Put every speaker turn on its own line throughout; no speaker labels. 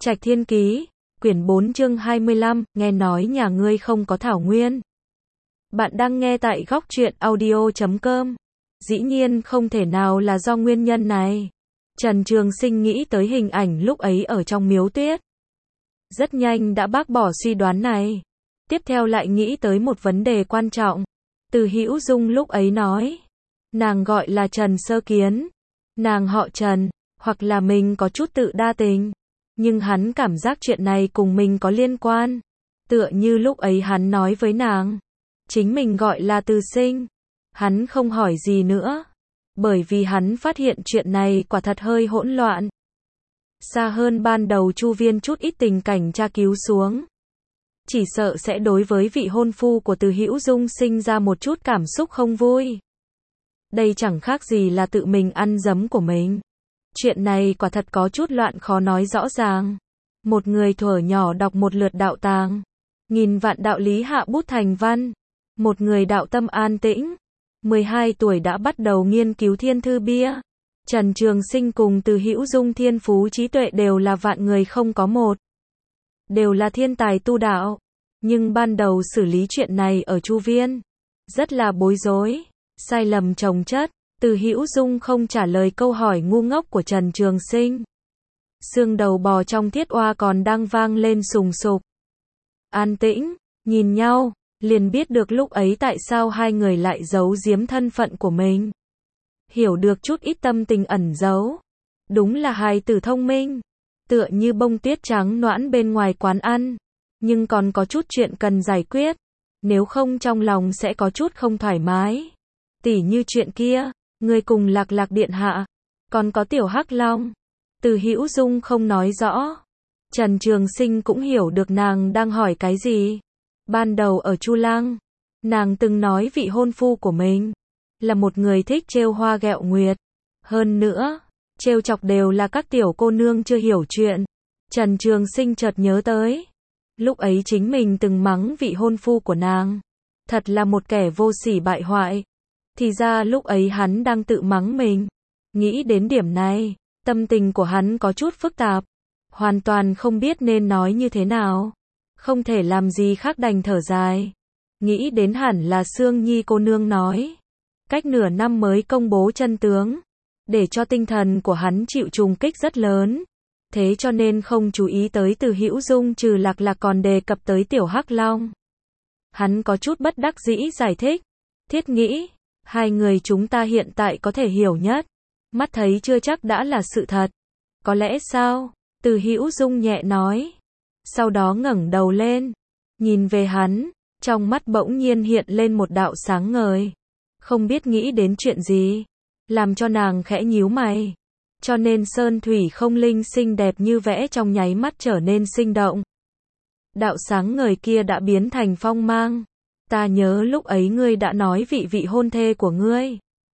Trạch Thiên Ký, quyển 4 chương 25, nghe nói nhà ngươi không có thảo nguyên. Bạn đang nghe tại góc truyện audio.com. Dĩ nhiên không thể nào là do nguyên nhân này. Trần Trường Sinh nghĩ tới hình ảnh lúc ấy ở trong miếu tuyết. Rất nhanh đã bác bỏ suy đoán này. Tiếp theo lại nghĩ tới một vấn đề quan trọng. Từ Hữu Dung lúc ấy nói. Nàng gọi là Trần Sơ Kiến. Nàng họ Trần, hoặc là mình có chút tự đa tình. Nhưng hắn cảm giác chuyện này cùng mình có liên quan. Tựa như lúc ấy hắn nói với nàng. Chính mình gọi là Từ Sinh. Hắn không hỏi gì nữa. Bởi vì hắn phát hiện chuyện này quả thật hơi hỗn loạn. Xa hơn ban đầu Chu Viên chút ít tình cảnh tra cứu xuống. Chỉ sợ sẽ đối với vị hôn phu của Từ Hữu Dung sinh ra một chút cảm xúc không vui. Đây chẳng khác gì là tự mình ăn giấm của mình. Chuyện này quả thật có chút loạn khó nói rõ ràng. Một người thuở nhỏ đọc một lượt đạo tàng. Nghìn vạn đạo lý hạ bút thành văn. Một người đạo tâm an tĩnh. 12 tuổi đã bắt đầu nghiên cứu thiên thư bia. Trần Trường Sinh cùng Từ Hữu Dung thiên phú trí tuệ đều là vạn người không có một. Đều là thiên tài tu đạo. Nhưng ban đầu xử lý chuyện này ở Chu Viên. Rất là bối rối. Sai lầm chồng chất. Từ Hữu Dung không trả lời câu hỏi ngu ngốc của Trần Trường Sinh. Xương đầu bò trong thiết oa còn đang vang lên sùng sục. An tĩnh, nhìn nhau, liền biết được lúc ấy tại sao hai người lại giấu giếm thân phận của mình. Hiểu được chút ít tâm tình ẩn giấu. Đúng là hài tử thông minh. Tựa như bông tuyết trắng noãn bên ngoài quán ăn. Nhưng còn có chút chuyện cần giải quyết. Nếu không trong lòng sẽ có chút không thoải mái. Tỉ như chuyện kia. Người cùng Lạc Lạc điện hạ, còn có Tiểu Hắc Long. Từ Hữu Dung không nói rõ. Trần Trường Sinh cũng hiểu được nàng đang hỏi cái gì. Ban đầu ở Chu Lăng, nàng từng nói vị hôn phu của mình là một người thích trêu hoa ghẹo nguyệt. Hơn nữa, trêu chọc đều là các tiểu cô nương chưa hiểu chuyện. Trần Trường Sinh chợt nhớ tới, lúc ấy chính mình từng mắng vị hôn phu của nàng. Thật là một kẻ vô sỉ bại hoại. Thì ra lúc ấy hắn đang tự mắng mình. Nghĩ đến điểm này, tâm tình của hắn có chút phức tạp. Hoàn toàn không biết nên nói như thế nào. Không thể làm gì khác đành thở dài. Nghĩ đến hẳn là Sương Nhi cô nương nói. Cách nửa năm mới công bố chân tướng. Để cho tinh thần của hắn chịu trùng kích rất lớn. Thế cho nên không chú ý tới Từ Hữu Dung trừ Lạc Lạc còn đề cập tới Tiểu Hắc Long. Hắn có chút bất đắc dĩ giải thích. Thiết nghĩ. Hai người chúng ta hiện tại có thể hiểu nhất. Mắt thấy chưa chắc đã là sự thật. Có lẽ sao? Từ Hữu Dung nhẹ nói. Sau đó ngẩng đầu lên. Nhìn về hắn. Trong mắt bỗng nhiên hiện lên một đạo sáng ngời. Không biết nghĩ đến chuyện gì. Làm cho nàng khẽ nhíu mày. Cho nên sơn thủy không linh xinh đẹp như vẽ trong nháy mắt trở nên sinh động. Đạo sáng ngời kia đã biến thành phong mang. Ta nhớ lúc ấy ngươi đã nói vị hôn thê của ngươi.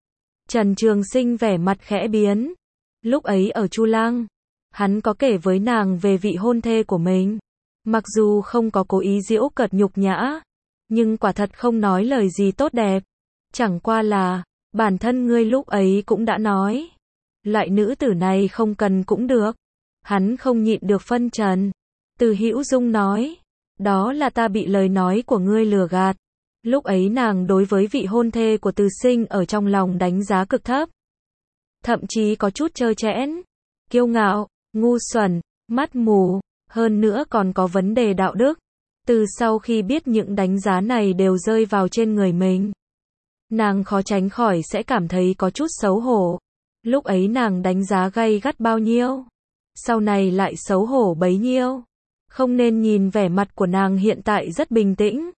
Trần Trường Sinh vẻ mặt khẽ biến. Lúc ấy ở Chu Lăng, hắn có kể với nàng về vị hôn thê của mình. Mặc dù không có cố ý giễu cợt nhục nhã, nhưng quả thật không nói lời gì tốt đẹp. Chẳng qua là, bản thân ngươi lúc ấy cũng đã nói. Loại nữ tử này không cần cũng được. Hắn không nhịn được phân trần. Từ Hữu Dung nói. Đó là ta bị lời nói của ngươi lừa gạt. Lúc ấy nàng đối với vị hôn thê của Từ Sinh ở trong lòng đánh giá cực thấp. Thậm chí có chút trơ trẽn, kiêu ngạo, ngu xuẩn, mắt mù, hơn nữa còn có vấn đề đạo đức. Từ sau khi biết những đánh giá này đều rơi vào trên người mình, nàng khó tránh khỏi sẽ cảm thấy có chút xấu hổ. Lúc ấy nàng đánh giá gay gắt bao nhiêu, sau này lại xấu hổ bấy nhiêu. Không nên nhìn vẻ mặt của nàng hiện tại rất bình tĩnh.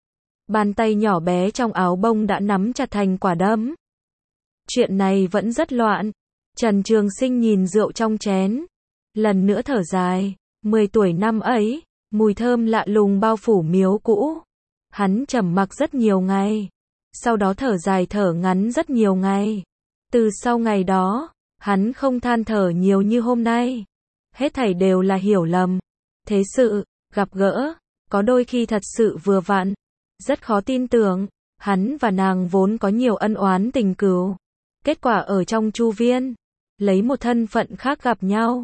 Bàn tay nhỏ bé trong áo bông đã nắm chặt thành quả đấm. Chuyện này vẫn rất loạn. Trần Trường Sinh nhìn rượu trong chén. Lần nữa thở dài. 10 tuổi năm ấy, mùi thơm lạ lùng bao phủ miếu cũ. Hắn trầm mặc rất nhiều ngày. Sau đó thở dài thở ngắn rất nhiều ngày. Từ sau ngày đó, hắn không than thở nhiều như hôm nay. Hết thảy đều là hiểu lầm. Thế sự, gặp gỡ, có đôi khi thật sự vừa vặn. Rất khó tin tưởng, hắn và nàng vốn có nhiều ân oán tình cừu. Kết quả ở trong Chu Viên, lấy một thân phận khác gặp nhau.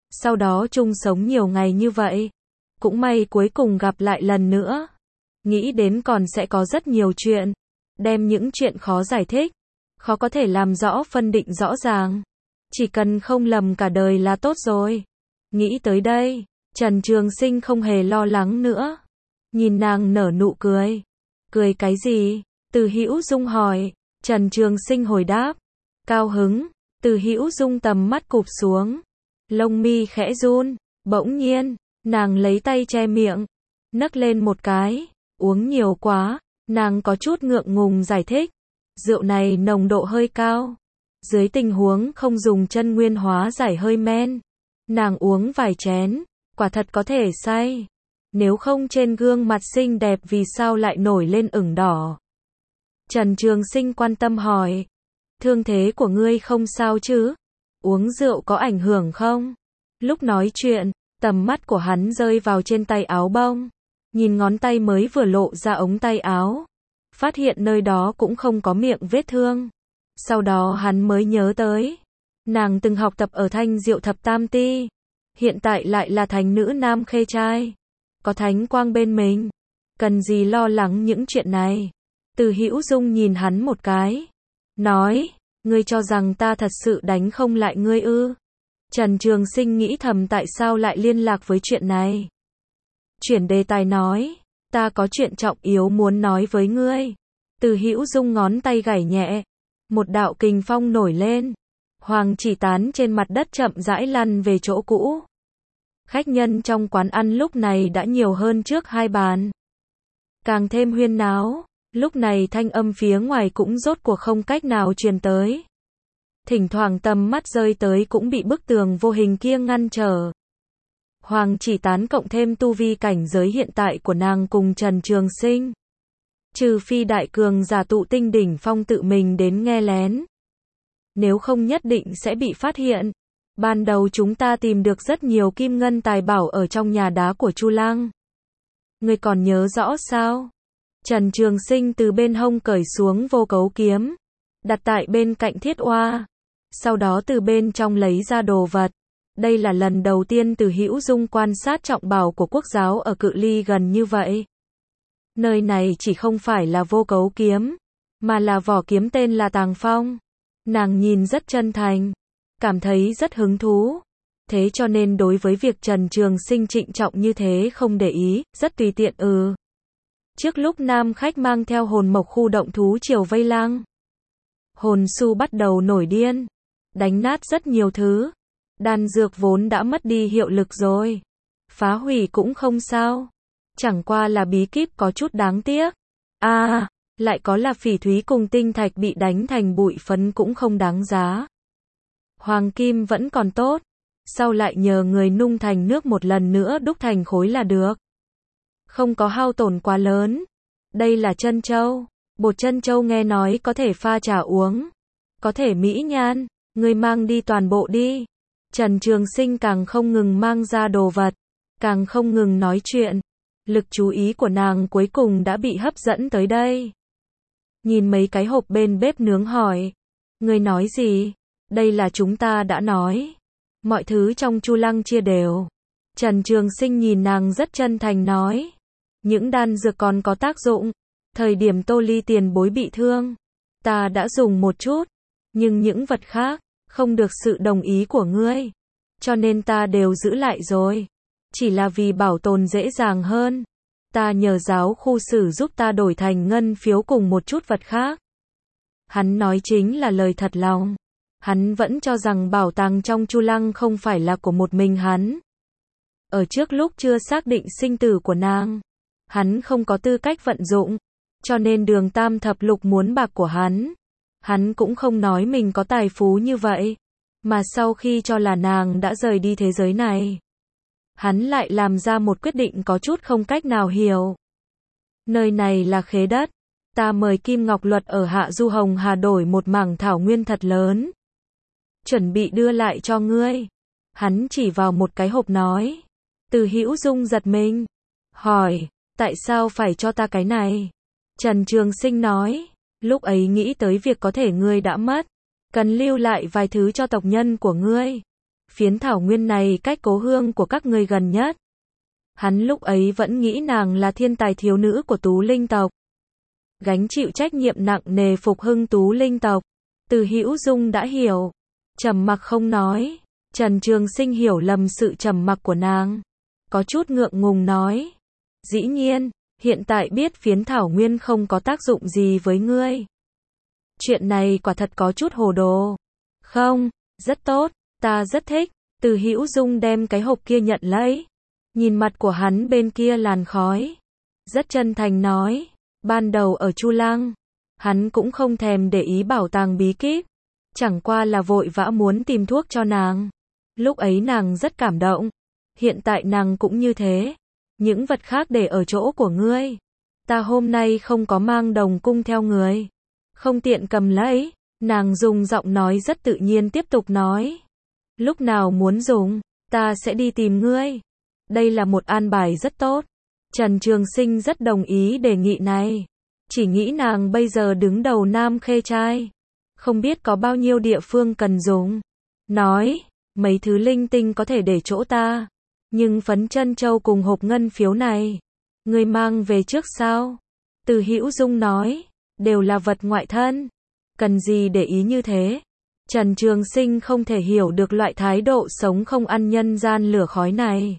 sau đó chung sống nhiều ngày như vậy. Cũng may cuối cùng gặp lại lần nữa. Nghĩ đến còn sẽ có rất nhiều chuyện. Đem những chuyện khó giải thích, khó có thể làm rõ phân định rõ ràng. Chỉ cần không lầm cả đời là tốt rồi. Nghĩ tới đây, Trần Trường Sinh không hề lo lắng nữa. Nhìn nàng nở nụ cười. Cười cái gì? Từ Hữu Dung hỏi. Trần Trường Sinh hồi đáp. Cao hứng. Từ Hữu Dung tầm mắt cụp xuống. Lông mi khẽ run. Bỗng nhiên, nàng lấy tay che miệng. Nấc lên một cái. Uống nhiều quá. Nàng có chút ngượng ngùng giải thích. Rượu này nồng độ hơi cao. Dưới tình huống không dùng chân nguyên hóa giải hơi men. Nàng uống vài chén. Quả thật có thể say. Nếu không trên gương mặt xinh đẹp vì sao lại nổi lên ửng đỏ. Trần Trường Sinh quan tâm hỏi. Thương thế của ngươi không sao chứ? Uống rượu có ảnh hưởng không? Lúc nói chuyện, tầm mắt của hắn rơi vào trên tay áo bông. Nhìn ngón tay mới vừa lộ ra ống tay áo. Phát hiện nơi đó cũng không có miệng vết thương. Sau đó hắn mới nhớ tới. Nàng từng học tập ở Thanh Diệu Thập Tam Ti. Hiện tại lại là thánh nữ nam khê trai. Có thánh quang bên mình. Cần gì lo lắng những chuyện này. Từ Hữu Dung nhìn hắn một cái. Nói, ngươi cho rằng ta thật sự đánh không lại ngươi ư? Trần Trường Sinh nghĩ thầm tại sao lại liên lạc với chuyện này. Chuyển đề tài nói, ta có chuyện trọng yếu muốn nói với ngươi. Từ Hữu Dung ngón tay gảy nhẹ. Một đạo kình phong nổi lên. Hoàng chỉ tán trên mặt đất chậm rãi lăn về chỗ cũ. Khách nhân trong quán ăn lúc này đã nhiều hơn trước 2 bàn. Càng thêm huyên náo. Lúc này thanh âm phía ngoài cũng rốt cuộc không cách nào truyền tới. Thỉnh thoảng tầm mắt rơi tới cũng bị bức tường vô hình kia ngăn trở. Hoàng chỉ tán cộng thêm tu vi cảnh giới hiện tại của nàng cùng Trần Trường Sinh. Trừ phi đại cường giả tụ tinh đỉnh phong tự mình đến nghe lén. Nếu không nhất định sẽ bị phát hiện. Ban đầu chúng ta tìm được rất nhiều kim ngân tài bảo ở trong nhà đá của Chu Lăng. Ngươi còn nhớ rõ sao? Trần Trường Sinh từ bên hông cởi xuống vô cấu kiếm. Đặt tại bên cạnh thiết oa. Sau đó từ bên trong lấy ra đồ vật. Đây là lần đầu tiên Từ Hữu Dung quan sát trọng bảo của quốc giáo ở cự ly gần như vậy. Nơi này chỉ không phải là vô cấu kiếm, mà là vỏ kiếm tên là Tàng Phong. Nàng nhìn rất chân thành, cảm thấy rất hứng thú. Thế cho nên đối với việc Trần Trường Sinh trịnh trọng như thế không để ý, rất tùy tiện Trước lúc nam khách mang theo hồn mộc khu động thú triều vây lang. Hồn su bắt đầu nổi điên, đánh nát rất nhiều thứ. Đan dược vốn đã mất đi hiệu lực rồi. Phá hủy cũng không sao. Chẳng qua là bí kíp có chút đáng tiếc. Lại có là phỉ thúy cùng tinh thạch bị đánh thành bụi phấn cũng không đáng giá. Hoàng kim vẫn còn tốt. Sau lại nhờ người nung thành nước một lần nữa đúc thành khối là được. Không có hao tổn quá lớn. Đây là trân châu. Bột trân châu nghe nói có thể pha trà uống. Có thể mỹ nhan. Người mang đi toàn bộ đi. Trần Trường Sinh càng không ngừng mang ra đồ vật. Càng không ngừng nói chuyện. Lực chú ý của nàng cuối cùng đã bị hấp dẫn tới đây. Nhìn mấy cái hộp bên bếp nướng hỏi. Người nói gì? Đây là chúng ta đã nói. Mọi thứ trong Chu Lăng chia đều. Trần Trường Sinh nhìn nàng rất chân thành nói. Những đan dược còn có tác dụng. Thời điểm Tô Ly tiền bối bị thương. Ta đã dùng một chút. Nhưng những vật khác, không được sự đồng ý của ngươi. Cho nên ta đều giữ lại rồi. Chỉ là vì bảo tồn dễ dàng hơn. Ta nhờ giáo khu sử giúp ta đổi thành ngân phiếu cùng một chút vật khác. Hắn nói chính là lời thật lòng. Hắn vẫn cho rằng bảo tàng trong Chu Lăng không phải là của một mình hắn. Ở trước lúc chưa xác định sinh tử của nàng, hắn không có tư cách vận dụng. Cho nên Đường Tam Thập Lục muốn bạc của hắn. Hắn cũng không nói mình có tài phú như vậy. Mà sau khi cho là nàng đã rời đi thế giới này, hắn lại làm ra một quyết định có chút không cách nào hiểu. Nơi này là khế đất. Ta mời Kim Ngọc Luật ở Hạ Du Hồng Hà đổi một mảng thảo nguyên thật lớn. Chuẩn bị đưa lại cho ngươi. Hắn chỉ vào một cái hộp nói. Từ Hữu Dung giật mình. Hỏi, tại sao phải cho ta cái này? Trần Trường Sinh nói. Lúc ấy nghĩ tới việc có thể ngươi đã mất. Cần lưu lại vài thứ cho tộc nhân của ngươi. phiến thảo nguyên này cách cố hương của các ngươi gần nhất. Hắn lúc ấy vẫn nghĩ nàng là thiên tài thiếu nữ của Tú Linh tộc. Gánh chịu trách nhiệm nặng nề phục hưng Tú Linh tộc. Từ Hữu Dung đã hiểu. Trầm mặc không nói. Trần Trường Sinh hiểu lầm sự trầm mặc của nàng. Có chút ngượng ngùng nói. Dĩ nhiên, hiện tại biết phiến thảo nguyên không có tác dụng gì với ngươi. Chuyện này quả thật có chút hồ đồ. Không, rất tốt, ta rất thích. Từ Hữu Dung đem cái hộp kia nhận lấy. Nhìn mặt của hắn bên kia làn khói. Rất chân thành nói. Ban đầu ở Chu Lăng, hắn cũng không thèm để ý bảo tàng bí kíp. Chẳng qua là vội vã muốn tìm thuốc cho nàng. Lúc ấy nàng rất cảm động. Hiện tại nàng cũng như thế. Những vật khác để ở chỗ của ngươi. Ta hôm nay không có mang đồng cung theo người. Không tiện cầm lấy. Nàng dùng giọng nói rất tự nhiên tiếp tục nói. Lúc nào muốn dùng, ta sẽ đi tìm ngươi. Đây là một an bài rất tốt. Trần Trường Sinh rất đồng ý đề nghị này. Chỉ nghĩ nàng bây giờ đứng đầu Nam Khê Trai. Không biết có bao nhiêu địa phương cần dùng. Nói, mấy thứ linh tinh có thể để chỗ ta. Nhưng phấn chân châu cùng hộp ngân phiếu này, ngươi mang về trước sao? Từ Hữu Dung nói, đều là vật ngoại thân. Cần gì để ý như thế? Trần Trường Sinh không thể hiểu được loại thái độ sống không ăn nhân gian lửa khói này.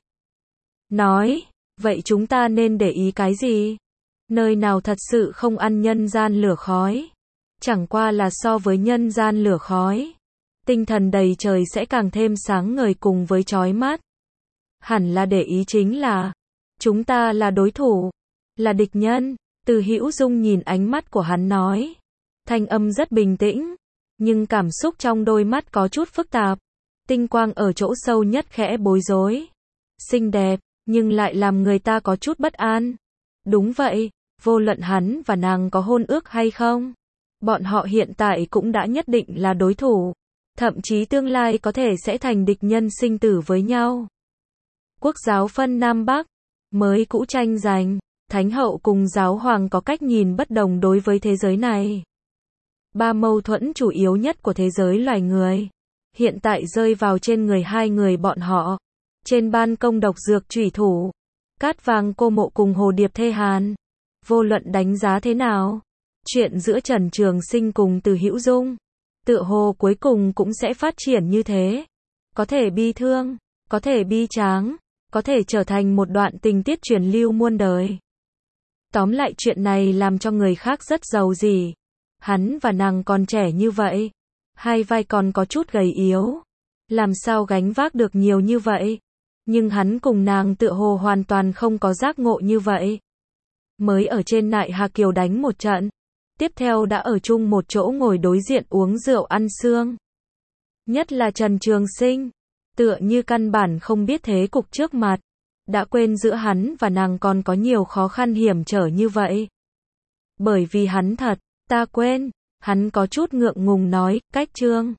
Nói, vậy chúng ta nên để ý cái gì? Nơi nào thật sự không ăn nhân gian lửa khói? Chẳng qua là so với nhân gian lửa khói, tinh thần đầy trời sẽ càng thêm sáng ngời cùng với chói mắt. Hẳn là để ý chính là, chúng ta là đối thủ, là địch nhân. Từ Hữu Dung nhìn ánh mắt của hắn nói. Thanh âm rất bình tĩnh, nhưng cảm xúc trong đôi mắt có chút phức tạp. Tinh quang ở chỗ sâu nhất khẽ bối rối. Xinh đẹp, nhưng lại làm người ta có chút bất an. Đúng vậy, vô luận hắn và nàng có hôn ước hay không, bọn họ hiện tại cũng đã nhất định là đối thủ. Thậm chí tương lai có thể sẽ thành địch nhân sinh tử với nhau. Quốc giáo phân Nam Bắc, mới cũ tranh giành, Thánh hậu cùng giáo hoàng có cách nhìn bất đồng đối với thế giới này. Ba mâu thuẫn chủ yếu nhất của thế giới loài người, hiện tại rơi vào trên người hai người bọn họ. Trên ban công độc dược chủy thủ, Cát Vàng Cô Mộ cùng Hồ Điệp Thê Hàn. Vô luận đánh giá thế nào, chuyện giữa Trần Trường Sinh cùng Từ Hữu Dung, tựa hồ cuối cùng cũng sẽ phát triển như thế. Có thể bi thương, có thể bi tráng, có thể trở thành một đoạn tình tiết truyền lưu muôn đời. Tóm lại chuyện này làm cho người khác rất giàu gì. Hắn và nàng còn trẻ như vậy, hai vai còn có chút gầy yếu, làm sao gánh vác được nhiều như vậy. Nhưng hắn cùng nàng tựa hồ hoàn toàn không có giác ngộ như vậy. Mới ở trên Nại Hà Kiều đánh một trận, tiếp theo đã ở chung một chỗ ngồi đối diện uống rượu ăn xương. Nhất là Trần Trường Sinh, tựa như căn bản không biết thế cục trước mặt, đã quên giữa hắn và nàng còn có nhiều khó khăn hiểm trở như vậy. Bởi vì hắn thật, ta quên, hắn có chút ngượng ngùng nói, cách Trương